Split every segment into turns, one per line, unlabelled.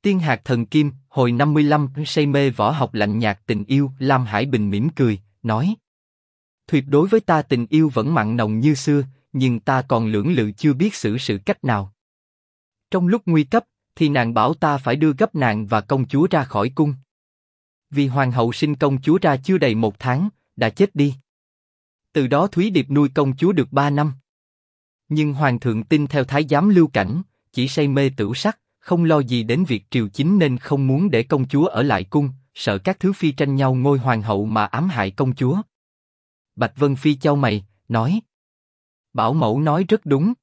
Tiên hạt thần kim, hồi 55, say mê võ học lạnh nhạt tình yêu. Lam Hải Bình mỉm cười, nói: Tuyệt đối với ta tình yêu vẫn mặn nồng như xưa, nhưng ta còn lưỡng lự chưa biết xử sự cách nào. Trong lúc nguy cấp, thì nàng bảo ta phải đưa gấp nàng và công chúa ra khỏi cung. Vì hoàng hậu sinh công chúa ra chưa đầy 1 tháng, đã chết đi. Từ đó Thúy Điệp nuôi công chúa được 3 năm. Nhưng hoàng thượng tin theo thái giám Lưu Cảnh, chỉ say mê tửu sắc, không lo gì đến việc triều chính nên không muốn để công chúa ở lại cung, sợ các thứ phi tranh nhau ngôi hoàng hậu mà ám hại công chúa. Bạch Vân Phi chau mày, nói: Bảo mẫu nói rất đúng.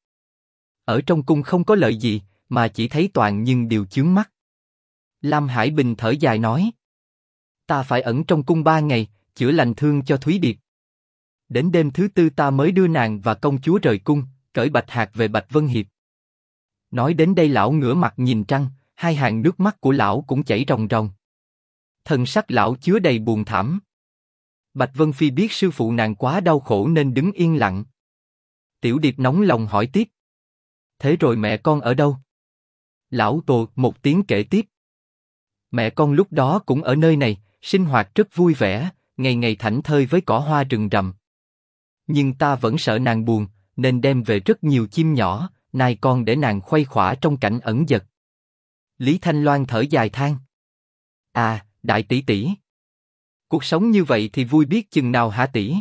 Ở trong cung không có lợi gì, mà chỉ thấy toàn nhưng điều chướng mắt. Lam Hải Bình thở dài nói: Ta phải ẩn trong cung 3 ngày, chữa lành thương cho Thúy Điệp. Đến đêm thứ 4 ta mới đưa nàng và công chúa rời cung, cởi bạch hạc về Bạch Vân Hiệp. Nói đến đây lão ngửa mặt nhìn trăng, 2 hàng nước mắt của lão cũng chảy ròng ròng. Thần sắc lão chứa đầy buồn thảm. Bạch Vân Phi biết sư phụ nàng quá đau khổ nên đứng yên lặng. Tiểu Điệp nóng lòng hỏi tiếp: Thế rồi mẹ con ở đâu? Lão Tồ một tiếng kể tiếp: Mẹ con lúc đó cũng ở nơi này, sinh hoạt rất vui vẻ, ngày ngày thảnh thơi với cỏ hoa rừng rậm. Nhưng ta vẫn sợ nàng buồn, nên đem về rất nhiều chim nhỏ, nai con để nàng khuây khỏa trong cảnh ẩn dật. Lý Thanh Loan thở dài than: À, đại tỷ tỷ, cuộc sống như vậy thì vui biết chừng nào hả tỷ?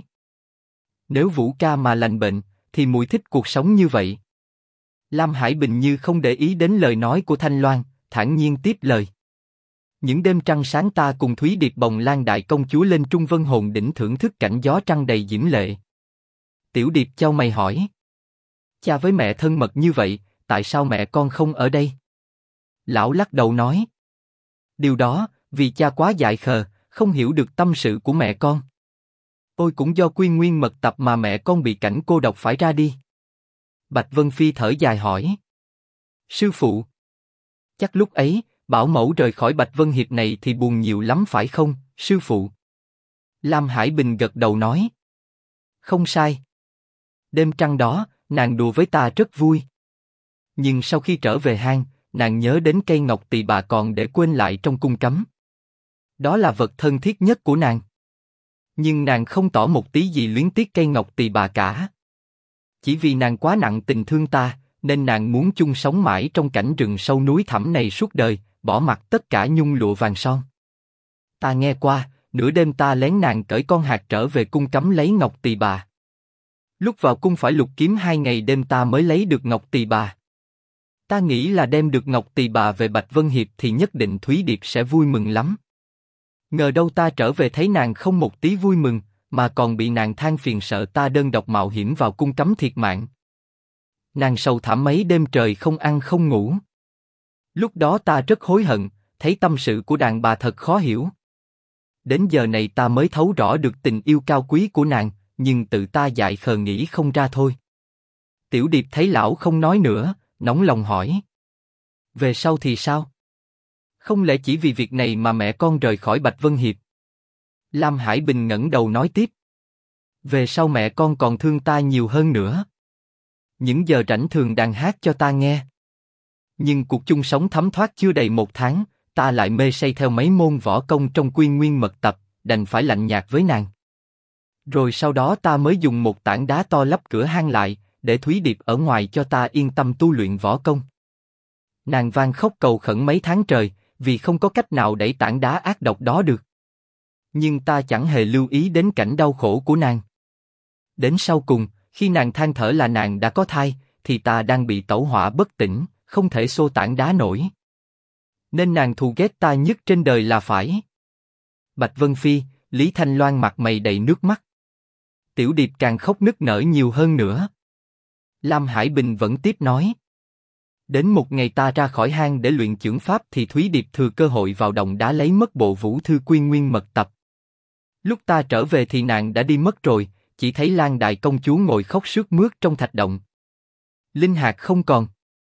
Nếu Vũ ca mà lành bệnh, thì muội thích cuộc sống như vậy. Lam Hải Bình như không để ý đến lời nói của Thanh Loan, thản nhiên tiếp lời: Những đêm trăng sáng ta cùng Thúy Điệp bồng Lan đại công chúa lên Trung Vân Hồn đỉnh thưởng thức cảnh gió trăng đầy diễm lệ. Tiểu Điệp chau mày hỏi: Cha với mẹ thân mật như vậy, tại sao mẹ con không ở đây? Lão lắc đầu nói: Điều đó, vì cha quá dại khờ, không hiểu được tâm sự của mẹ con. Ôi cũng do quy nguyên mật tập mà mẹ con bị cảnh cô độc phải ra đi. Bạch Vân Phi thở dài hỏi: Sư phụ, chắc lúc ấy, bảo mẫu rời khỏi Bạch Vân Hiệp này thì buồn nhiều lắm phải không, sư phụ? Lam Hải Bình gật đầu nói: Không sai. Đêm trăng đó, nàng đùa với ta rất vui. Nhưng sau khi trở về hang, nàng nhớ đến cây ngọc tỳ bà còn để quên lại trong cung cấm. Đó là vật thân thiết nhất của nàng. Nhưng nàng không tỏ một tí gì luyến tiếc cây ngọc tỳ bà cả. Chỉ vì nàng quá nặng tình thương ta, nên nàng muốn chung sống mãi trong cảnh rừng sâu núi thẳm này suốt đời, bỏ mặc tất cả nhung lụa vàng son. Ta nghe qua, nửa đêm ta lén nàng cởi con hạt trở về cung cấm lấy ngọc tỳ bà. Lúc vào cung phải lục kiếm 2 ngày đêm ta mới lấy được ngọc tỳ bà. Ta nghĩ là đem được ngọc tỳ bà về Bạch Vân Hiệp thì nhất định Thúy Điệp sẽ vui mừng lắm. Ngờ đâu ta trở về thấy nàng không một tí vui mừng, mà còn bị nàng than phiền sợ ta đơn độc mạo hiểm vào cung cấm thiệt mạng. Nàng sầu thảm mấy đêm trời không ăn không ngủ. Lúc đó ta rất hối hận, thấy tâm sự của đàn bà thật khó hiểu. Đến giờ này ta mới thấu rõ được tình yêu cao quý của nàng, nhưng tự ta dại khờ nghĩ không ra thôi. Tiểu Điệp thấy lão không nói nữa, nóng lòng hỏi: Về sau thì sao? Không lẽ chỉ vì việc này mà mẹ con rời khỏi Bạch Vân Hiệp? Lam Hải Bình ngẩng đầu nói tiếp: Về sau mẹ con còn thương ta nhiều hơn nữa. Những giờ rảnh thường đàn hát cho ta nghe. Nhưng cuộc chung sống thấm thoát chưa đầy 1 tháng, ta lại mê say theo mấy môn võ công trong quy nguyên mật tập, đành phải lạnh nhạt với nàng. Rồi sau đó ta mới dùng một tảng đá to lấp cửa hang lại, để Thúy Điệp ở ngoài cho ta yên tâm tu luyện võ công. Nàng van khóc cầu khẩn mấy tháng trời, vì không có cách nào đẩy tảng đá ác độc đó được. Nhưng ta chẳng hề lưu ý đến cảnh đau khổ của nàng. Đến sau cùng, khi nàng than thở là nàng đã có thai, thì ta đang bị tẩu hỏa bất tỉnh, không thể xô tảng đá nổi. Nên nàng thù ghét ta nhất trên đời là phải. Bạch Vân Phi, Lý Thanh Loan mặt mày đầy nước mắt. Tiểu Điệp càng khóc nức nở nhiều hơn nữa. Lam Hải Bình vẫn tiếp nói: Đến một ngày ta ra khỏi hang để luyện chưởng pháp thì Thúy Điệp thừa cơ hội vào động đá lấy mất bộ vũ thư quy nguyên mật tập. Lúc ta trở về thì nàng đã đi mất rồi, chỉ thấy Lan đại công chúa ngồi khóc sướt mướt trong thạch động. Linh hạt không còn.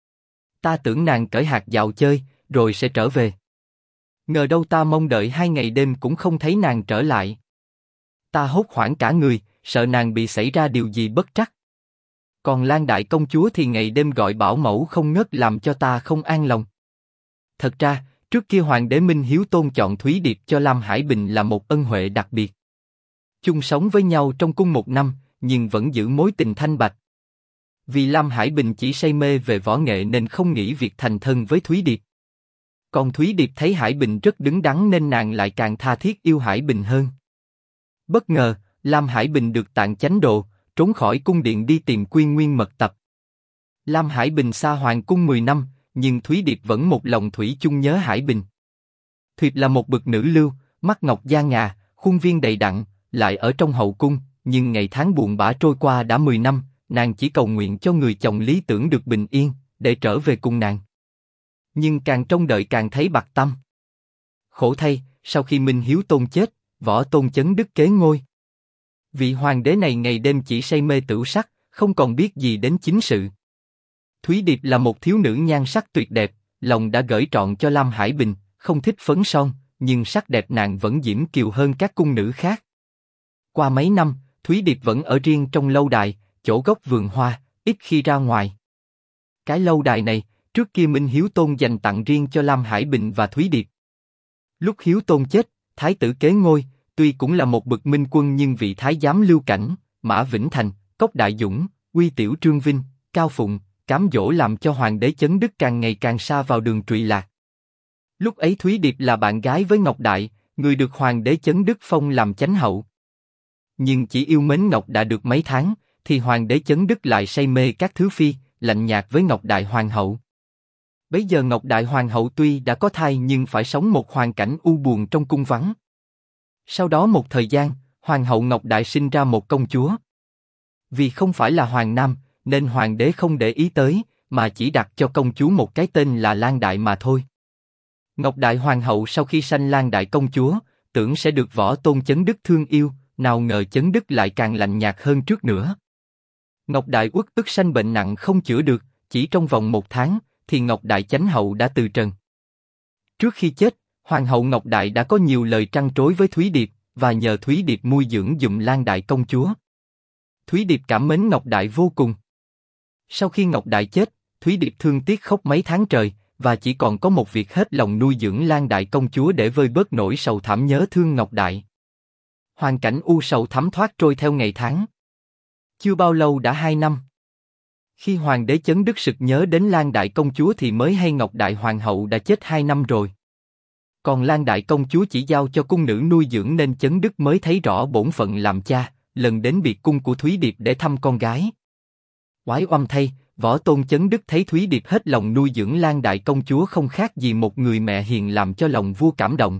Ta tưởng nàng cởi hạt dạo chơi, rồi sẽ trở về. Ngờ đâu ta mong đợi 2 ngày đêm cũng không thấy nàng trở lại. Ta hốt hoảng cả người, sợ nàng bị xảy ra điều gì bất trắc. Còn Lan đại công chúa thì ngày đêm gọi bảo mẫu không ngớt làm cho ta không an lòng. Thật ra, Trước kia Hoàng đế Minh Hiếu Tôn chọn Thúy Điệp cho Lam Hải Bình là một ân huệ đặc biệt. Chung sống với nhau trong cung 1 năm, nhưng vẫn giữ mối tình thanh bạch. Vì Lam Hải Bình chỉ say mê về võ nghệ nên không nghĩ việc thành thân với Thúy Điệp. Còn Thúy Điệp thấy Hải Bình rất đứng đắn nên nàng lại càng tha thiết yêu Hải Bình hơn. Bất ngờ, Lam Hải Bình được tặng chánh độ, trốn khỏi cung điện đi tìm Quy Nguyên mật tập. Lam Hải Bình xa hoàng cung 10 năm, nhưng Thúy Điệp vẫn một lòng thủy chung nhớ Hải Bình. Thuyệt là một bậc nữ lưu, mắt ngọc da ngà, khuôn viên đầy đặn, lại ở trong hậu cung, nhưng ngày tháng buồn bã trôi qua đã 10 năm, nàng chỉ cầu nguyện cho người chồng lý tưởng được bình yên, để trở về cùng nàng. Nhưng càng trông đợi càng thấy bạc tâm. Khổ thay, sau khi Minh Hiếu Tôn chết, Võ Tôn Chấn Đức kế ngôi. Vị hoàng đế này ngày đêm chỉ say mê tửu sắc, không còn biết gì đến chính sự. Thúy Điệp là một thiếu nữ nhan sắc tuyệt đẹp, lòng đã gởi trọn cho Lam Hải Bình, không thích phấn son, nhưng sắc đẹp nàng vẫn diễm kiều hơn các cung nữ khác. Qua mấy năm, Thúy Điệp vẫn ở riêng trong lâu đài, chỗ gốc vườn hoa, ít khi ra ngoài. Cái lâu đài này, trước kia Minh Hiếu Tôn dành tặng riêng cho Lam Hải Bình và Thúy Điệp. Lúc Hiếu Tôn chết, thái tử kế ngôi, tuy cũng là một bậc minh quân nhưng vị thái giám Lưu Cảnh, Mã Vĩnh Thành, Cốc Đại Dũng, Uy Tiểu Trương Vinh, Cao Phụng, cám dỗ làm cho hoàng đế Chấn Đức càng ngày càng xa vào đường trụy lạc. Lúc ấy Thúy Điệp là bạn gái với Ngọc Đại, người được hoàng đế Chấn Đức phong làm chánh hậu. Nhưng chỉ yêu mến Ngọc Đại được mấy tháng, thì hoàng đế Chấn Đức lại say mê các thứ phi, lạnh nhạt với Ngọc Đại hoàng hậu. Bấy giờ Ngọc Đại hoàng hậu tuy đã có thai nhưng phải sống một hoàn cảnh u buồn trong cung vắng. Sau đó một thời gian, hoàng hậu Ngọc Đại sinh ra một công chúa. Vì không phải là hoàng nam, nên hoàng đế không để ý tới, mà chỉ đặt cho công chúa một cái tên là Lan Đại mà thôi. Ngọc Đại hoàng hậu sau khi sanh Lan Đại công chúa, tưởng sẽ được Võ Tôn Chấn Đức thương yêu, nào ngờ Chấn Đức lại càng lạnh nhạt hơn trước nữa. Ngọc Đại uất ức sanh bệnh nặng không chữa được, chỉ trong vòng 1 tháng, thì Ngọc Đại chánh hậu đã từ trần. Trước khi chết, hoàng hậu Ngọc Đại đã có nhiều lời trăn trối với Thúy Điệp, và nhờ Thúy Điệp nuôi dưỡng giùm Lan Đại công chúa. Thúy Điệp cảm mến Ngọc Đại vô cùng. Sau khi Ngọc Đại chết, Thúy Điệp thương tiếc khóc mấy tháng trời, và chỉ còn có một việc hết lòng nuôi dưỡng Lan Đại công chúa để vơi bớt nỗi sầu thảm nhớ thương Ngọc Đại. Hoàn cảnh u sầu thấm thoát trôi theo ngày tháng. Chưa bao lâu đã 2 năm. Khi hoàng đế Chấn Đức sực nhớ đến Lan Đại công chúa thì mới hay Ngọc Đại hoàng hậu đã chết 2 năm rồi. Còn Lan Đại công chúa chỉ giao cho cung nữ nuôi dưỡng nên Chấn Đức mới thấy rõ bổn phận làm cha, lần đến biệt cung của Thúy Điệp để thăm con gái. Oái oăm thay, Võ Tôn Chấn Đức thấy Thúy Điệp hết lòng nuôi dưỡng Lan Đại công chúa không khác gì một người mẹ hiền làm cho lòng vua cảm động.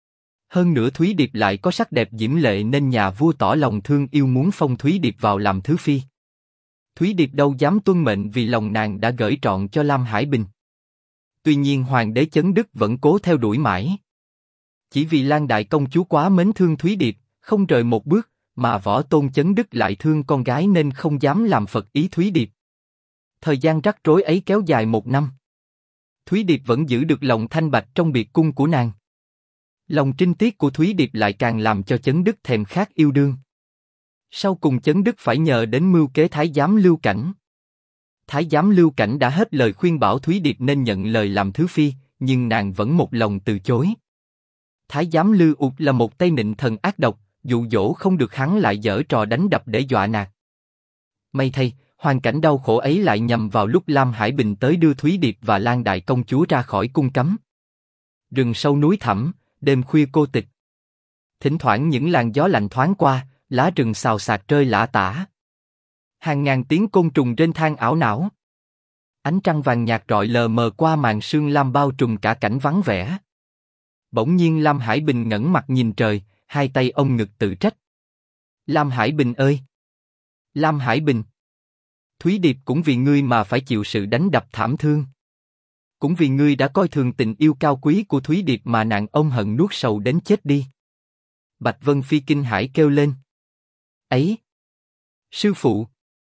Hơn nữa Thúy Điệp lại có sắc đẹp diễm lệ nên nhà vua tỏ lòng thương yêu muốn phong Thúy Điệp vào làm thứ phi. Thúy Điệp đâu dám tuân mệnh vì lòng nàng đã gởi trọn cho Lam Hải Bình. Tuy nhiên hoàng đế Chấn Đức vẫn cố theo đuổi mãi. Chỉ vì Lan Đại công chúa quá mến thương Thúy Điệp, không rời một bước, mà Võ Tôn Chấn Đức lại thương con gái nên không dám làm phật ý Thúy Điệp. Thời gian rắc rối ấy kéo dài 1 năm. Thúy Điệp vẫn giữ được lòng thanh bạch trong biệt cung của nàng. Lòng trinh tiết của Thúy Điệp lại càng làm cho Chấn Đức thèm khát yêu đương. Sau cùng Chấn Đức phải nhờ đến mưu kế thái giám Lưu Cảnh. Thái giám Lưu Cảnh đã hết lời khuyên bảo Thúy Điệp nên nhận lời làm thứ phi, nhưng nàng vẫn một lòng từ chối. Thái giám Lưu Ụt là một tay nịnh thần ác độc, dụ dỗ không được hắn lại giở trò đánh đập để dọa nạt. May thay, hoàn cảnh đau khổ ấy lại nhằm vào lúc Lam Hải Bình tới đưa Thúy Điệp và Lan Đại công chúa ra khỏi cung cấm. Rừng sâu núi thẳm, đêm khuya cô tịch. Thỉnh thoảng những làn gió lạnh thoáng qua, lá rừng xào xạc rơi lả tả. Hàng ngàn tiếng côn trùng trên thang ảo não. Ánh trăng vàng nhạt rọi lờ mờ qua màn sương lam bao trùm cả cảnh vắng vẻ. Bỗng nhiên Lam Hải Bình ngẩng mặt nhìn trời, hai tay ôm ngực tự trách. Lam Hải Bình ơi! Lam Hải Bình! Thúy Điệp cũng vì ngươi mà phải chịu sự đánh đập thảm thương. Cũng vì ngươi đã coi thường tình yêu cao quý của Thúy Điệp mà nàng ôm hận nuốt sầu đến chết đi. Bạch Vân Phi kinh hãi kêu lên. Ấy! Sư phụ!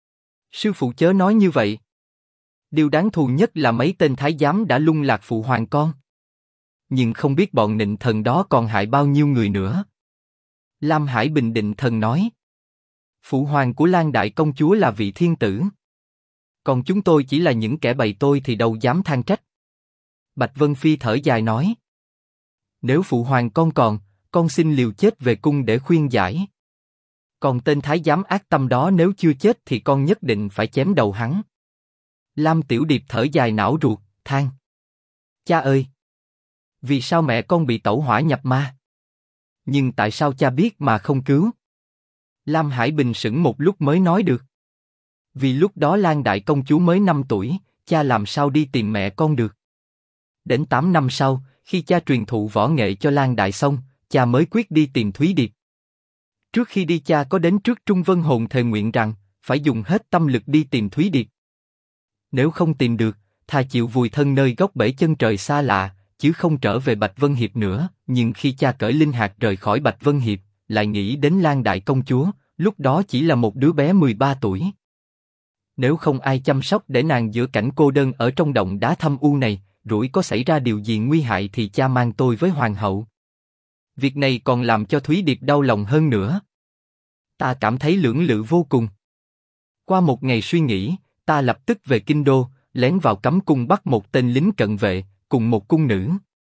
Sư phụ chớ nói như vậy. Điều đáng thù nhất là mấy tên thái giám đã lung lạc phụ hoàng con. Nhưng không biết bọn nịnh thần đó còn hại bao nhiêu người nữa. Lam Hải Bình định thần nói. Phụ hoàng của Lan Đại công chúa là vị thiên tử. Còn chúng tôi chỉ là những kẻ bày tôi thì đâu dám than trách. Bạch Vân Phi thở dài nói. Nếu phụ hoàng con xin liều chết về cung để khuyên giải. Còn tên thái giám ác tâm đó nếu chưa chết thì con nhất định phải chém đầu hắn. Lam Tiểu Điệp thở dài não ruột, than: Cha ơi! Vì sao mẹ con bị tẩu hỏa nhập ma? Nhưng tại sao cha biết mà không cứu? Lam Hải Bình sững một lúc mới nói được. Vì lúc đó Lan đại công chúa mới 5 tuổi, cha làm sao đi tìm mẹ con được? Đến 8 năm sau, khi cha truyền thụ võ nghệ cho Lan đại xong, cha mới quyết đi tìm Thúy Điệp. Trước khi đi cha có đến trước Trung Vân Hồn thề nguyện rằng phải dùng hết tâm lực đi tìm Thúy Điệp. Nếu không tìm được, thà chịu vùi thân nơi góc bể chân trời xa lạ, chứ không trở về Bạch Vân Hiệp nữa. Nhưng khi cha cởi linh hạt rời khỏi Bạch Vân Hiệp, lại nghĩ đến Lan đại công chúa, lúc đó chỉ là một đứa bé 13 tuổi. Nếu không ai chăm sóc để nàng giữa cảnh cô đơn ở trong động đá thâm u này, rủi có xảy ra điều gì nguy hại thì cha mang tôi với hoàng hậu. Việc này còn làm cho Thúy Điệp đau lòng hơn nữa. Ta cảm thấy lưỡng lự vô cùng. Qua một ngày suy nghĩ, ta lập tức về kinh đô, lén vào cấm cung bắt một tên lính cận vệ, cùng một cung nữ.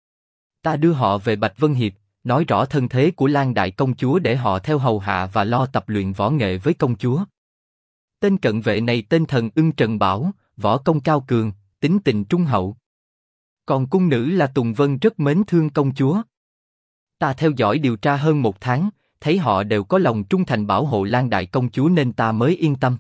Ta đưa họ về Bạch Vân Hiệp, nói rõ thân thế của Lan đại công chúa để họ theo hầu hạ và lo tập luyện võ nghệ với công chúa. Tên cận vệ này tên Thần Ưng Trần Bảo, võ công cao cường, tính tình trung hậu. Còn cung nữ là Tùng Vân rất mến thương công chúa. Ta theo dõi điều tra hơn 1 tháng, thấy họ đều có lòng trung thành bảo hộ Lan đại công chúa nên ta mới yên tâm.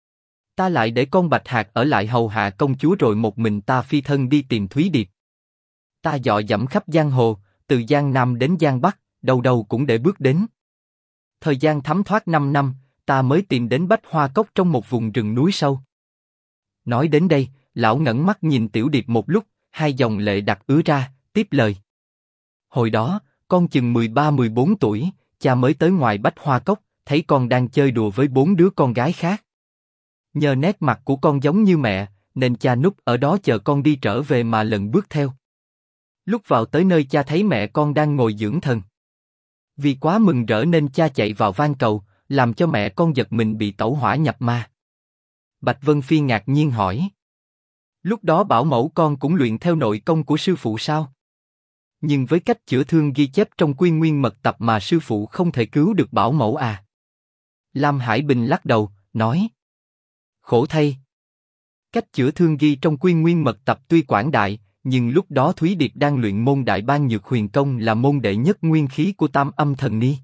Ta lại để con Bạch Hạc ở lại hầu hạ công chúa rồi một mình ta phi thân đi tìm Thúy Điệp. Ta dò dẫm khắp giang hồ, từ Giang Nam đến Giang Bắc, đâu đâu cũng để bước đến. Thời gian thấm thoát 5 năm, ta mới tìm đến Bách Hoa Cốc trong một vùng rừng núi sâu. Nói đến đây, lão ngẩng mắt nhìn Tiểu Điệp một lúc, 2 dòng lệ đặc ứa ra, tiếp lời. Hồi đó, con chừng 13-14 tuổi, cha mới tới ngoài Bách Hoa Cốc, thấy con đang chơi đùa với 4 đứa con gái khác. Nhờ nét mặt của con giống như mẹ, nên cha núp ở đó chờ con đi trở về mà lần bước theo. Lúc vào tới nơi cha thấy mẹ con đang ngồi dưỡng thần. Vì quá mừng rỡ nên cha chạy vào van cầu, làm cho mẹ con giật mình bị tẩu hỏa nhập ma. Bạch Vân Phi ngạc nhiên hỏi. Lúc đó bảo mẫu con cũng luyện theo nội công của sư phụ sao? Nhưng với cách chữa thương ghi chép trong Quy Nguyên Mật Tập mà sư phụ không thể cứu được bảo mẫu à? Lam Hải Bình lắc đầu, nói. Khổ thay. Cách chữa thương ghi trong Quy Nguyên Mật Tập tuy quảng đại, nhưng lúc đó Thúy Điệp đang luyện môn Đại Bang Nhược Huyền Công là môn đệ nhất nguyên khí của Tam Âm Thần Ni.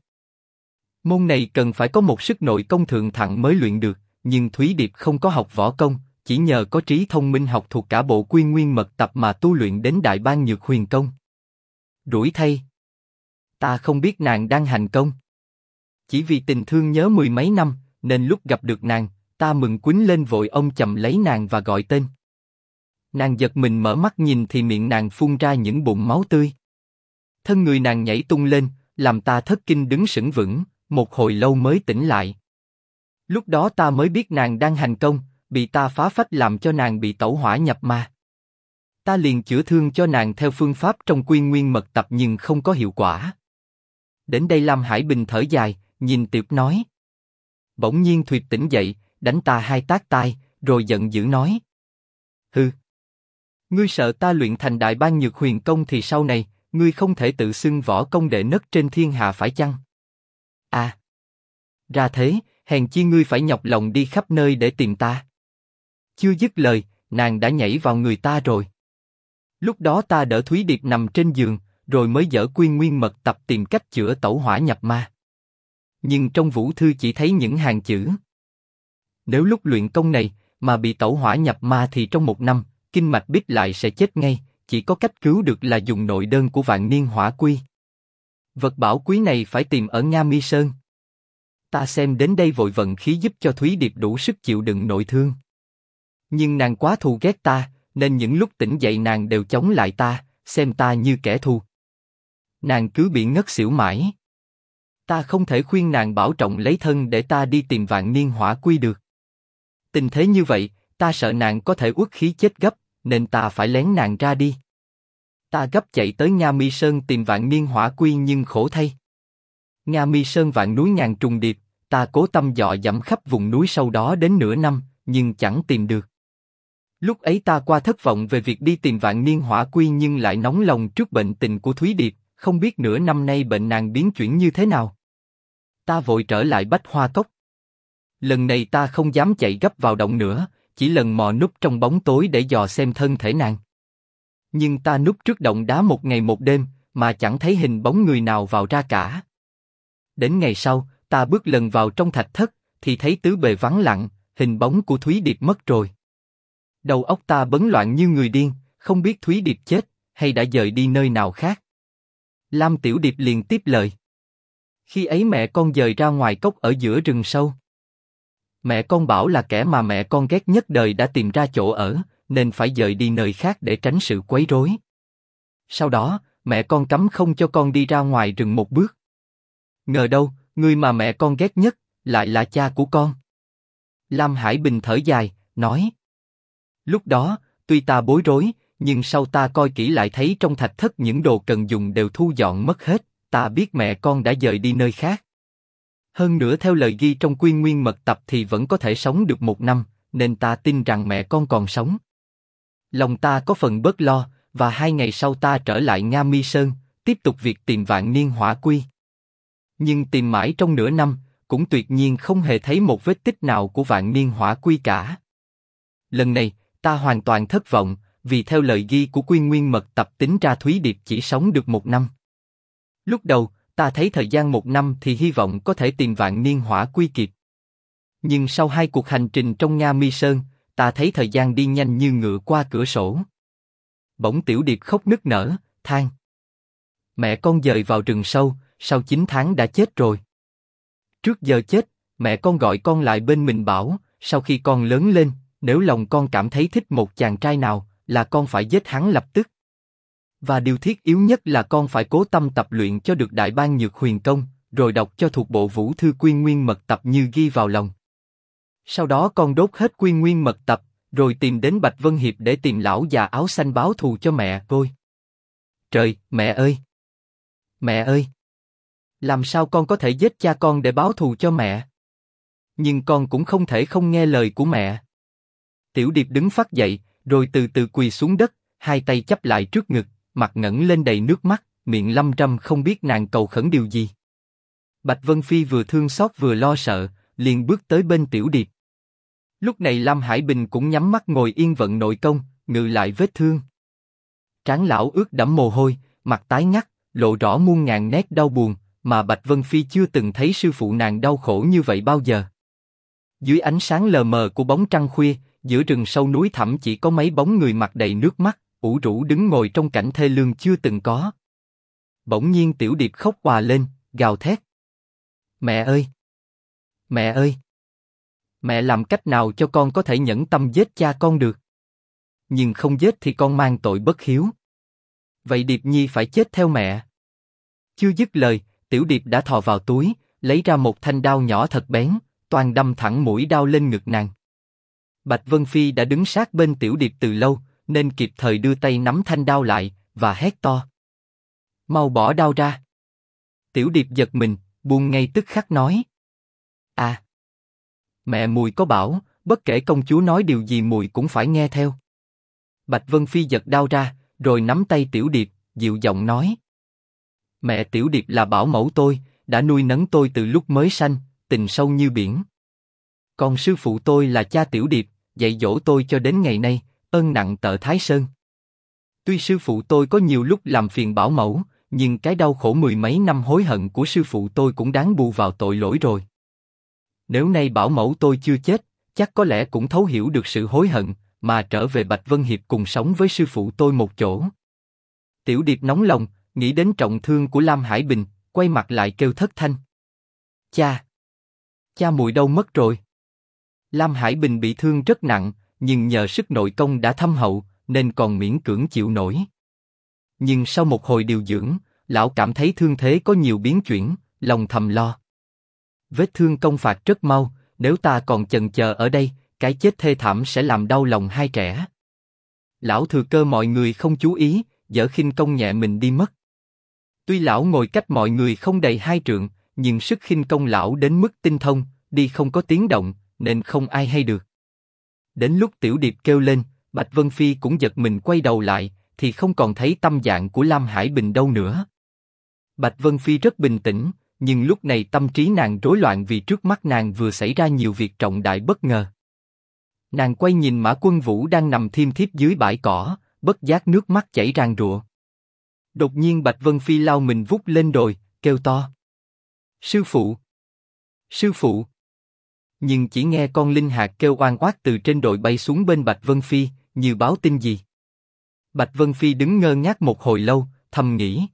Môn này cần phải có một sức nội công thượng thặng mới luyện được, nhưng Thúy Điệp không có học võ công, chỉ nhờ có trí thông minh học thuộc cả bộ Quy Nguyên Mật Tập mà tu luyện đến Đại Bang Nhược Huyền Công. Rủi thay. Ta không biết nàng đang hành công. Chỉ vì tình thương nhớ 10 mấy năm, nên lúc gặp được nàng, ta mừng quýnh lên vội ôm chầm lấy nàng và gọi tên. Nàng giật mình mở mắt nhìn thì miệng nàng phun ra những bụng máu tươi. Thân người nàng nhảy tung lên, làm ta thất kinh đứng sững vững, một hồi lâu mới tỉnh lại. Lúc đó ta mới biết nàng đang hành công, bị ta phá phách làm cho nàng bị tẩu hỏa nhập ma. Ta liền chữa thương cho nàng theo phương pháp trong Quy Nguyên Mật Tập nhưng không có hiệu quả. Đến đây Lam Hải Bình thở dài, nhìn Tiệp nói. Bỗng nhiên Thuyệt tỉnh dậy, đánh ta 2 tát tai, rồi giận dữ nói. Hừ! Ngươi sợ ta luyện thành Đại Bang Nhược Huyền Công thì sau này, ngươi không thể tự xưng võ công đệ nhất trên thiên hạ phải chăng? À! Ra thế, hèn chi ngươi phải nhọc lòng đi khắp nơi để tìm ta. Chưa dứt lời, nàng đã nhảy vào người ta rồi. Lúc đó ta đỡ Thúy Điệp nằm trên giường, rồi mới dở Quy Nguyên Mật Tập tìm cách chữa tẩu hỏa nhập ma. Nhưng trong vũ thư chỉ thấy những hàng chữ. Nếu lúc luyện công này mà bị tẩu hỏa nhập ma thì trong 1 năm, kinh mạch bít lại sẽ chết ngay. Chỉ có cách cứu được là dùng nội đơn của Vạn Niên Hỏa Quy. Vật bảo quý này phải tìm ở Nga Mi Sơn. Ta xem đến đây vội vận khí giúp cho Thúy Điệp đủ sức chịu đựng nội thương. Nhưng nàng quá thù ghét ta, nên những lúc tỉnh dậy nàng đều chống lại ta, xem ta như kẻ thù. Nàng cứ bị ngất xỉu mãi. Ta không thể khuyên nàng bảo trọng lấy thân để ta đi tìm Vạn Niên Hỏa Quy được. Tình thế như vậy, ta sợ nàng có thể uất khí chết gấp, nên ta phải lén nàng ra đi. Ta gấp chạy tới Nga Mi Sơn tìm Vạn Niên Hỏa Quy nhưng khổ thay. Nga Mi Sơn vạn núi ngàn trùng điệp, ta cố tâm dò dẫm khắp vùng núi sâu đó đến nửa năm, nhưng chẳng tìm được. Lúc ấy ta qua thất vọng về việc đi tìm Vạn Niên Hỏa Quy nhưng lại nóng lòng trước bệnh tình của Thúy Điệp, không biết nửa năm nay bệnh nàng biến chuyển như thế nào. Ta vội trở lại Bách Hoa Cốc. Lần này ta không dám chạy gấp vào động nữa, chỉ lần mò núp trong bóng tối để dò xem thân thể nàng. Nhưng ta núp trước động đá một ngày một đêm, mà chẳng thấy hình bóng người nào vào ra cả. Đến ngày sau, ta bước lần vào trong thạch thất, thì thấy tứ bề vắng lặng, hình bóng của Thúy Điệp mất rồi. Đầu óc ta bấn loạn như người điên, không biết Thúy Điệp chết, hay đã dời đi nơi nào khác. Lam Tiểu Điệp liền tiếp lời. Khi ấy mẹ con dời ra ngoài cốc ở giữa rừng sâu. Mẹ con bảo là kẻ mà mẹ con ghét nhất đời đã tìm ra chỗ ở, nên phải dời đi nơi khác để tránh sự quấy rối. Sau đó, mẹ con cấm không cho con đi ra ngoài rừng một bước. Ngờ đâu, người mà mẹ con ghét nhất, lại là cha của con. Lam Hải Bình thở dài, nói. Lúc đó, tuy ta bối rối, nhưng sau ta coi kỹ lại thấy trong thạch thất những đồ cần dùng đều thu dọn mất hết, ta biết mẹ con đã dời đi nơi khác. Hơn nữa theo lời ghi trong Quy Nguyên Mật Tập thì vẫn có thể sống được 1 năm, nên ta tin rằng mẹ con còn sống. Lòng ta có phần bớt lo, và 2 ngày sau ta trở lại Nga Mi Sơn, tiếp tục việc tìm Vạn Niên Hỏa Quy. Nhưng tìm mãi trong nửa năm, cũng tuyệt nhiên không hề thấy một vết tích nào của Vạn Niên Hỏa Quy cả. Lần này, ta hoàn toàn thất vọng, vì theo lời ghi của Quy Nguyên Mật Tập tính ra Thúy Điệp chỉ sống được 1 năm. Lúc đầu, ta thấy thời gian 1 năm thì hy vọng có thể tìm Vạn Niên Hỏa Quy kịp. Nhưng sau 2 cuộc hành trình trong Nga Mi Sơn, ta thấy thời gian đi nhanh như ngựa qua cửa sổ. Bỗng Tiểu Điệp khóc nức nở, than. Mẹ con dời vào rừng sâu, sau 9 tháng đã chết rồi. Trước giờ chết, mẹ con gọi con lại bên mình bảo, sau khi con lớn lên, nếu lòng con cảm thấy thích một chàng trai nào, là con phải giết hắn lập tức. Và điều thiết yếu nhất là con phải cố tâm tập luyện cho được Đại Bang Nhược Huyền Công, rồi đọc cho thuộc bộ Vũ Thư Quy Nguyên Mật Tập như ghi vào lòng. Sau đó con đốt hết Quy Nguyên Mật Tập, rồi tìm đến Bạch Vân Hiệp để tìm lão già áo xanh báo thù cho mẹ tôi. Trời, mẹ ơi! Mẹ ơi! Làm sao con có thể giết cha con để báo thù cho mẹ? Nhưng con cũng không thể không nghe lời của mẹ. Tiểu Điệp đứng phắt dậy, rồi từ từ quỳ xuống đất, 2 tay chắp lại trước ngực, mặt ngẩng lên đầy nước mắt, miệng lăm răm không biết nàng cầu khẩn điều gì. Bạch Vân Phi vừa thương xót vừa lo sợ, liền bước tới bên Tiểu Điệp. Lúc này Lam Hải Bình cũng nhắm mắt ngồi yên vận nội công, ngự lại vết thương. Trán lão ướt đẫm mồ hôi, mặt tái ngắt, lộ rõ muôn ngàn nét đau buồn, mà Bạch Vân Phi chưa từng thấy sư phụ nàng đau khổ như vậy bao giờ. Dưới ánh sáng lờ mờ của bóng trăng khuya, giữa rừng sâu núi thẳm chỉ có mấy bóng người mặt đầy nước mắt, ủ rũ đứng ngồi trong cảnh thê lương chưa từng có. Bỗng nhiên Tiểu Điệp khóc òa lên, gào thét. Mẹ ơi! Mẹ ơi! Mẹ làm cách nào cho con có thể nhẫn tâm giết cha con được? Nhưng không giết thì con mang tội bất hiếu. Vậy Điệp Nhi phải chết theo mẹ. Chưa dứt lời, Tiểu Điệp đã thò vào túi, lấy ra một thanh đao nhỏ thật bén, toan đâm thẳng mũi đao lên ngực nàng. Bạch Vân Phi đã đứng sát bên Tiểu Điệp từ lâu, nên kịp thời đưa tay nắm thanh đao lại, và hét to. Mau bỏ đao ra. Tiểu Điệp giật mình, buông ngay tức khắc nói. À! Mẹ mùi có bảo, bất kể công chúa nói điều gì mùi cũng phải nghe theo. Bạch Vân Phi giật đao ra, rồi nắm tay Tiểu Điệp, dịu giọng nói. Mẹ Tiểu Điệp là bảo mẫu tôi, đã nuôi nấng tôi từ lúc mới sanh, tình sâu như biển. Còn sư phụ tôi là cha Tiểu Điệp, dạy dỗ tôi cho đến ngày nay, ơn nặng tợ Thái Sơn. Tuy sư phụ tôi có nhiều lúc làm phiền bảo mẫu, nhưng cái đau khổ 10 mấy năm hối hận của sư phụ tôi cũng đáng bù vào tội lỗi rồi. Nếu nay bảo mẫu tôi chưa chết, chắc có lẽ cũng thấu hiểu được sự hối hận, mà trở về Bạch Vân Hiệp cùng sống với sư phụ tôi một chỗ. Tiểu Điệp nóng lòng, nghĩ đến trọng thương của Lam Hải Bình, quay mặt lại kêu thất thanh. Cha! Cha mùi đâu mất rồi? Lam Hải Bình bị thương rất nặng, nhưng nhờ sức nội công đã thâm hậu, nên còn miễn cưỡng chịu nổi. Nhưng sau một hồi điều dưỡng, lão cảm thấy thương thế có nhiều biến chuyển, lòng thầm lo. Vết thương công phạt rất mau, nếu ta còn chần chờ ở đây, cái chết thê thảm sẽ làm đau lòng hai trẻ. Lão thừa cơ mọi người không chú ý, dở khinh công nhẹ mình đi mất. Tuy lão ngồi cách mọi người không đầy 2 trượng, nhưng sức khinh công lão đến mức tinh thông, đi không có tiếng động, nên không ai hay được. Đến lúc Tiểu Điệp kêu lên, Bạch Vân Phi cũng giật mình quay đầu lại, thì không còn thấy tâm dạng của Lam Hải Bình đâu nữa. Bạch Vân Phi rất bình tĩnh, nhưng lúc này tâm trí nàng rối loạn vì trước mắt nàng vừa xảy ra nhiều việc trọng đại bất ngờ. Nàng quay nhìn Mã Quân Vũ đang nằm thiêm thiếp dưới bãi cỏ, bất giác nước mắt chảy ràn rụa. Đột nhiên Bạch Vân Phi lao mình vút lên đồi, kêu to: Sư phụ! Sư phụ! Nhưng chỉ nghe con linh hạt kêu oan oát từ trên đồi bay xuống bên Bạch Vân Phi, như báo tin gì. Bạch Vân Phi đứng ngơ ngác một hồi lâu, thầm nghĩ.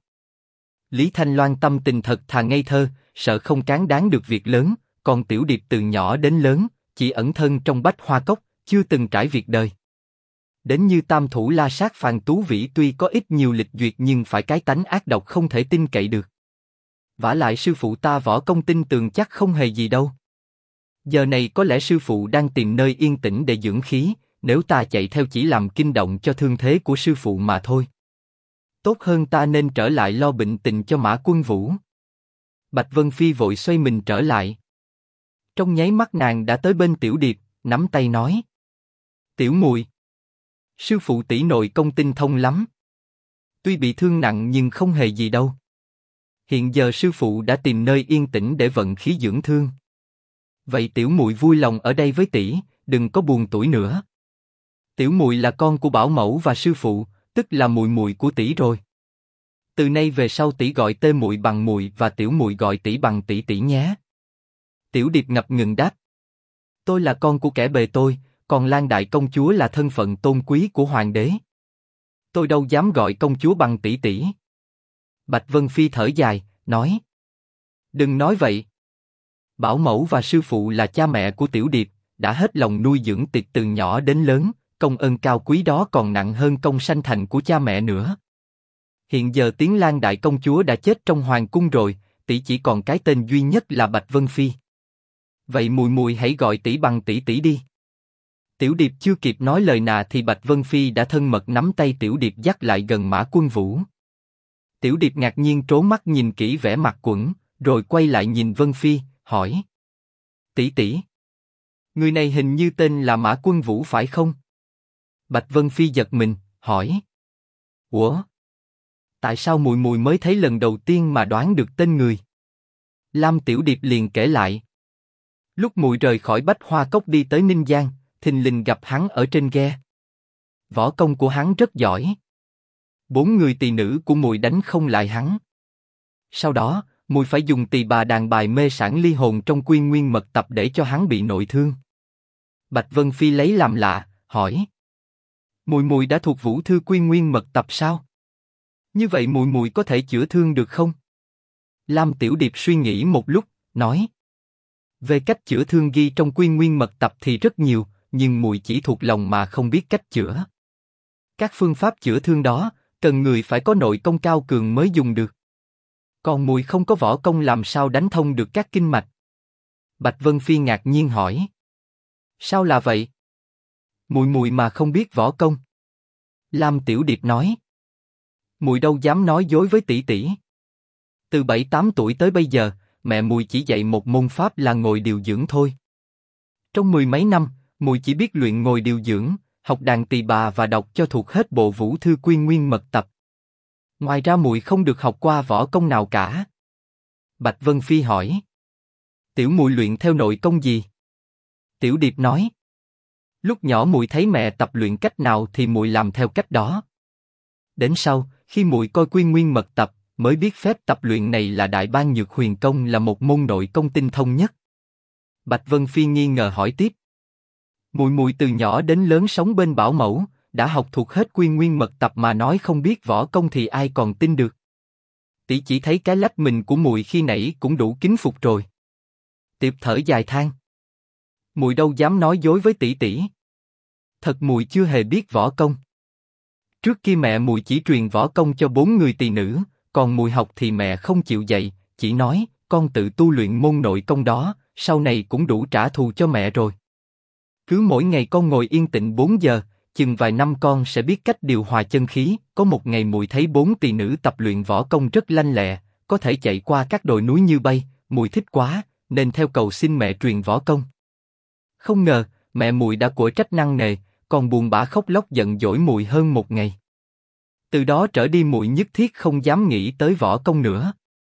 Lý Thanh Loan tâm tình thật thà ngây thơ, sợ không cán đáng được việc lớn, còn Tiểu Điệp từ nhỏ đến lớn, chỉ ẩn thân trong Bách Hoa Cốc, chưa từng trải việc đời. Đến như tam thủ la sát Phàn Tú Vĩ tuy có ít nhiều lịch duyệt nhưng phải cái tánh ác độc không thể tin cậy được. Vả lại sư phụ ta võ công tin tường chắc không hề gì đâu. Giờ này có lẽ sư phụ đang tìm nơi yên tĩnh để dưỡng khí, nếu ta chạy theo chỉ làm kinh động cho thương thế của sư phụ mà thôi. Tốt hơn ta nên trở lại lo bệnh tình cho Mã Quân Vũ. Bạch Vân Phi vội xoay mình trở lại. Trong nháy mắt nàng đã tới bên Tiểu Điệp, nắm tay nói: Tiểu muội, sư phụ tỷ nội công tinh thông lắm. Tuy bị thương nặng nhưng không hề gì đâu. Hiện giờ sư phụ đã tìm nơi yên tĩnh để vận khí dưỡng thương. Vậy tiểu muội vui lòng ở đây với tỷ, đừng có buồn tủi nữa. Tiểu muội là con của bảo mẫu và sư phụ, tức là muội muội của tỷ rồi. Từ nay về sau tỷ gọi tê muội bằng muội và tiểu muội gọi tỷ bằng tỷ tỷ nhé. Tiểu Điệp ngập ngừng đáp: Tôi là con của kẻ bề tôi, còn Lan đại công chúa là thân phận tôn quý của hoàng đế. Tôi đâu dám gọi công chúa bằng tỷ tỷ. Bạch Vân Phi thở dài, nói: Đừng nói vậy. Bảo mẫu và sư phụ là cha mẹ của Tiểu Điệp, đã hết lòng nuôi dưỡng Tiệt từ nhỏ đến lớn, công ơn cao quý đó còn nặng hơn công sanh thành của cha mẹ nữa. Hiện giờ tiếng Lan đại công chúa đã chết trong hoàng cung rồi, tỷ chỉ còn cái tên duy nhất là Bạch Vân Phi. Vậy muội muội hãy gọi tỷ bằng tỷ tỷ đi. Tiểu Điệp chưa kịp nói lời nào thì Bạch Vân Phi đã thân mật nắm tay Tiểu Điệp dắt lại gần Mã Quân Vũ. Tiểu Điệp ngạc nhiên trố mắt nhìn kỹ vẻ mặt Quẩn, rồi quay lại nhìn Vân Phi, hỏi: Tỷ tỷ, người này hình như tên là Mã Quân Vũ phải không? Bạch Vân Phi giật mình, hỏi: Ủa? Tại sao muội muội mới thấy lần đầu tiên mà đoán được tên người? Lam Tiểu Điệp liền kể lại. Lúc muội rời khỏi Bách Hoa Cốc đi tới Ninh Giang, thình lình gặp hắn ở trên ghe. Võ công của hắn rất giỏi. 4 người tỳ nữ của muội đánh không lại hắn. Sau đó, muội phải dùng tỳ bà đàn bài mê sản ly hồn trong Quy Nguyên mật tập để cho hắn bị nội thương. Bạch Vân Phi lấy làm lạ, hỏi: Muội muội đã thuộc Vũ thư Quy Nguyên mật tập sao? Như vậy muội muội có thể chữa thương được không? Lam Tiểu Điệp suy nghĩ một lúc, nói: Về cách chữa thương ghi trong Quy Nguyên mật tập thì rất nhiều, nhưng muội chỉ thuộc lòng mà không biết cách chữa. Các phương pháp chữa thương đó, cần người phải có nội công cao cường mới dùng được. Còn muội không có võ công làm sao đánh thông được các kinh mạch? Bạch Vân Phi ngạc nhiên hỏi: Sao là vậy? Muội muội mà không biết võ công? Lam Tiểu Điệp nói: Muội đâu dám nói dối với tỷ tỷ. Từ 7-8 tuổi tới bây giờ, mẹ muội chỉ dạy một môn pháp là ngồi điều dưỡng thôi. Trong 10 mấy năm, muội chỉ biết luyện ngồi điều dưỡng, học đàn tỳ bà và đọc cho thuộc hết bộ Vũ thư Quy Nguyên mật tập. Ngoài ra muội không được học qua võ công nào cả. Bạch Vân Phi hỏi: Tiểu muội luyện theo nội công gì? Tiểu Điệp nói: Lúc nhỏ muội thấy mẹ tập luyện cách nào thì muội làm theo cách đó. Đến sau, khi muội coi Quy Nguyên mật tập, mới biết phép tập luyện này là Đại Bang Nhược Huyền công là một môn nội công tinh thông nhất. Bạch Vân Phi nghi ngờ hỏi tiếp: Muội muội từ nhỏ đến lớn sống bên bảo mẫu, đã học thuộc hết Quy Nguyên mật tập mà nói không biết võ công thì ai còn tin được? Tỷ chỉ thấy cái lách mình của muội khi nãy cũng đủ kính phục rồi. Tiệp thở dài than: Muội đâu dám nói dối với tỷ tỷ. Thật muội chưa hề biết võ công. Trước kia mẹ muội chỉ truyền võ công cho 4 người tỳ nữ, còn muội học thì mẹ không chịu dạy, chỉ nói con tự tu luyện môn nội công đó, sau này cũng đủ trả thù cho mẹ rồi. Cứ mỗi ngày con ngồi yên tĩnh 4 giờ, chừng vài năm con sẽ biết cách điều hòa chân khí. Có một ngày muội thấy 4 tỳ nữ tập luyện võ công rất lanh lẹ, có thể chạy qua các đồi núi như bay, muội thích quá, nên theo cầu xin mẹ truyền võ công. Không ngờ mẹ muội đã quở trách nặng nề, còn buồn bã khóc lóc giận dỗi muội hơn một ngày. Từ đó trở đi muội nhất thiết không dám nghĩ tới võ công nữa.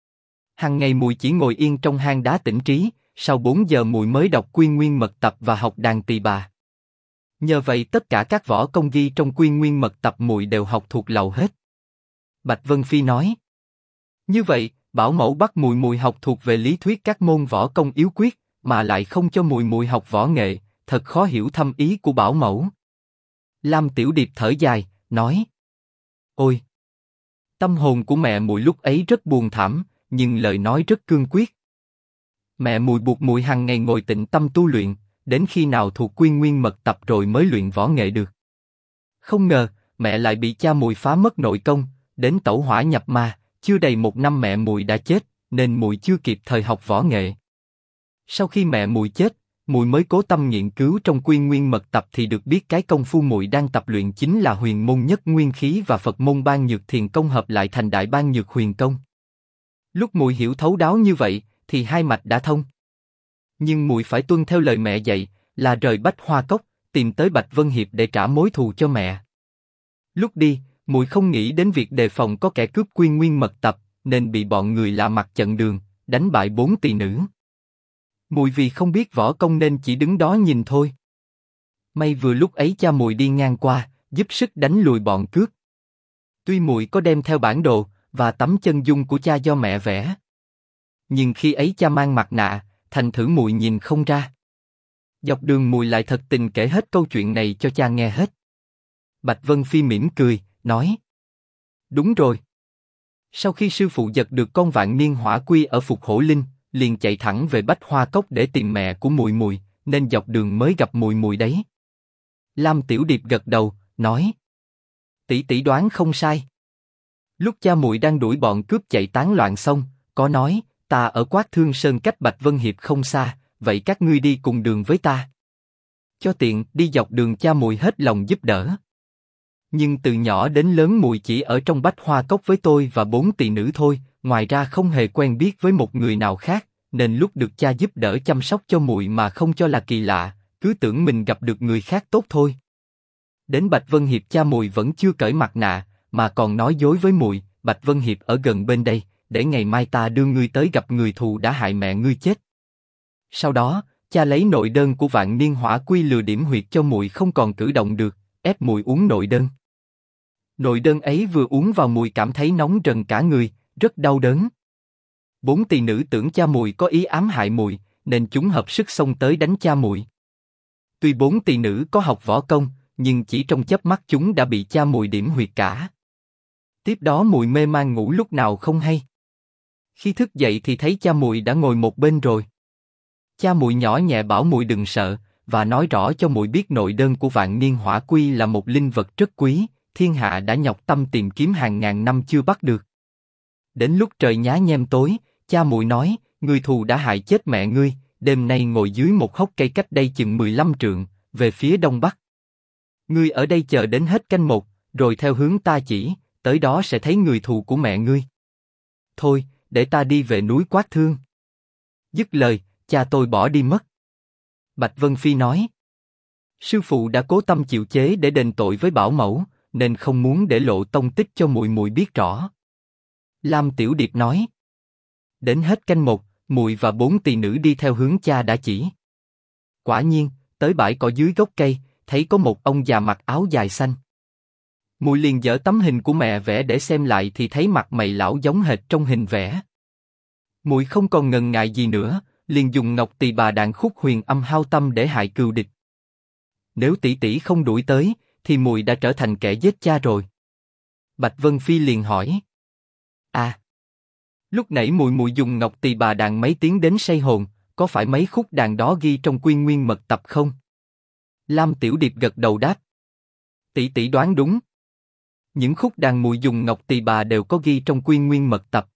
Hằng ngày muội chỉ ngồi yên trong hang đá tĩnh trí, sau 4 giờ muội mới đọc Quyên Nguyên Mật Tập và học đàn tỳ bà. Nhờ vậy tất cả các võ công ghi trong Quyên Nguyên Mật Tập muội đều học thuộc lầu hết. Bạch Vân Phi nói. Như vậy, bảo mẫu bắt muội muội học thuộc về lý thuyết các môn võ công yếu quyết, mà lại không cho muội muội học võ nghệ, thật khó hiểu thâm ý của bảo mẫu. Lam Tiểu Điệp thở dài, nói. Ôi! Tâm hồn của mẹ muội lúc ấy rất buồn thảm, nhưng lời nói rất cương quyết. Mẹ muội buộc muội hàng ngày ngồi tĩnh tâm tu luyện, đến khi nào thuộc Quyên Nguyên Mật Tập rồi mới luyện võ nghệ được. Không ngờ, mẹ lại bị cha muội phá mất nội công, đến tẩu hỏa nhập ma, chưa đầy 1 năm mẹ muội đã chết, nên muội chưa kịp thời học võ nghệ. Sau khi mẹ muội chết, muội mới cố tâm nghiên cứu trong Quyên Nguyên Mật Tập thì được biết cái công phu muội đang tập luyện chính là Huyền môn Nhất Nguyên Khí và Phật môn Ban Nhược Thiền Công hợp lại thành Đại Ban Nhược Huyền Công. Lúc muội hiểu thấu đáo như vậy, thì hai mạch đã thông. Nhưng muội phải tuân theo lời mẹ dạy, là rời Bách Hoa Cốc, tìm tới Bạch Vân Hiệp để trả mối thù cho mẹ. Lúc đi, muội không nghĩ đến việc đề phòng có kẻ cướp Quyên Nguyên Mật Tập, nên bị bọn người lạ mặt chặn đường, đánh bại 4 tỳ nữ. Muội vì không biết võ công nên chỉ đứng đó nhìn thôi. May vừa lúc ấy cha muội đi ngang qua, giúp sức đánh lùi bọn cướp. Tuy muội có đem theo bản đồ và tấm chân dung của cha do mẹ vẽ, nhưng khi ấy cha mang mặt nạ, thành thử muội nhìn không ra. Dọc đường muội lại thật tình kể hết câu chuyện này cho cha nghe hết. Bạch Vân Phi mỉm cười, nói: Đúng rồi. Sau khi sư phụ giật được con vạn niên hỏa quy ở Phục Hổ Linh, liền chạy thẳng về Bách Hoa Cốc để tìm mẹ của muội muội, nên dọc đường mới gặp muội muội đấy. Lam Tiểu Điệp gật đầu, nói: Tỷ tỷ đoán không sai. Lúc cha muội đang đuổi bọn cướp chạy tán loạn xong, có nói, ta ở Quát Thương Sơn cách Bạch Vân Hiệp không xa, vậy các ngươi đi cùng đường với ta. Cho tiện, đi dọc đường cha muội hết lòng giúp đỡ. Nhưng từ nhỏ đến lớn muội chỉ ở trong Bách Hoa Cốc với tôi và 4 tỳ nữ thôi, ngoài ra không hề quen biết với một người nào khác, nên lúc được cha giúp đỡ chăm sóc cho muội mà không cho là kỳ lạ, cứ tưởng mình gặp được người khác tốt thôi. Đến Bạch Vân Hiệp cha muội vẫn chưa cởi mặt nạ, mà còn nói dối với muội, Bạch Vân Hiệp ở gần bên đây, để ngày mai ta đưa ngươi tới gặp người thù đã hại mẹ ngươi chết. Sau đó, cha lấy nội đơn của Vạn Niên Hỏa Quy lừa điểm huyệt cho muội không còn cử động được, ép muội uống nội đơn. Nội đơn ấy vừa uống vào muội cảm thấy nóng rần cả người, rất đau đớn. 4 tỳ nữ tưởng cha muội có ý ám hại muội, nên chúng hợp sức xông tới đánh cha muội. Tuy 4 tỳ nữ có học võ công, nhưng chỉ trong chớp mắt chúng đã bị cha muội điểm huyệt cả. Tiếp đó muội mê man ngủ lúc nào không hay. Khi thức dậy thì thấy cha muội đã ngồi một bên rồi. Cha muội nhỏ nhẹ bảo muội đừng sợ, và nói rõ cho muội biết nội đơn của Vạn Niên Hỏa Quy là một linh vật rất quý, thiên hạ đã nhọc tâm tìm kiếm hàng ngàn năm chưa bắt được. Đến lúc trời nhá nhem tối, cha muội nói, người thù đã hại chết mẹ ngươi, đêm nay ngồi dưới một hốc cây cách đây chừng 15 trượng, về phía đông bắc. Ngươi ở đây chờ đến hết canh 1, rồi theo hướng ta chỉ, tới đó sẽ thấy người thù của mẹ ngươi. Thôi, để ta đi về núi Quát Thương. Dứt lời, cha tôi bỏ đi mất. Bạch Vân Phi nói: Sư phụ đã cố tâm chịu chế để đền tội với bảo mẫu, nên không muốn để lộ tông tích cho muội muội biết rõ. Lam Tiểu Điệp nói: Đến hết canh 1, muội và 4 tỳ nữ đi theo hướng cha đã chỉ. Quả nhiên, tới bãi cỏ dưới gốc cây, thấy có một ông già mặc áo dài xanh. Muội liền dở tấm hình của mẹ vẽ để xem lại thì thấy mặt mày lão giống hệt trong hình vẽ. Muội không còn ngần ngại gì nữa, liền dùng Ngọc Tỳ Bà Đạn Khúc Huyền Âm hao tâm để hại cừu địch. Nếu tỷ tỷ không đuổi tới, thì muội đã trở thành kẻ giết cha rồi. Bạch Vân Phi liền hỏi: À, lúc nãy muội muội dùng Ngọc Tỳ Bà Đàn mấy tiếng đến say hồn, có phải mấy khúc đàn đó ghi trong Quyên Nguyên Mật Tập không? Lam Tiểu Điệp gật đầu đáp: Tỷ tỷ đoán đúng. Những khúc đàn muội dùng Ngọc Tỳ Bà đều có ghi trong Quyên Nguyên Mật Tập.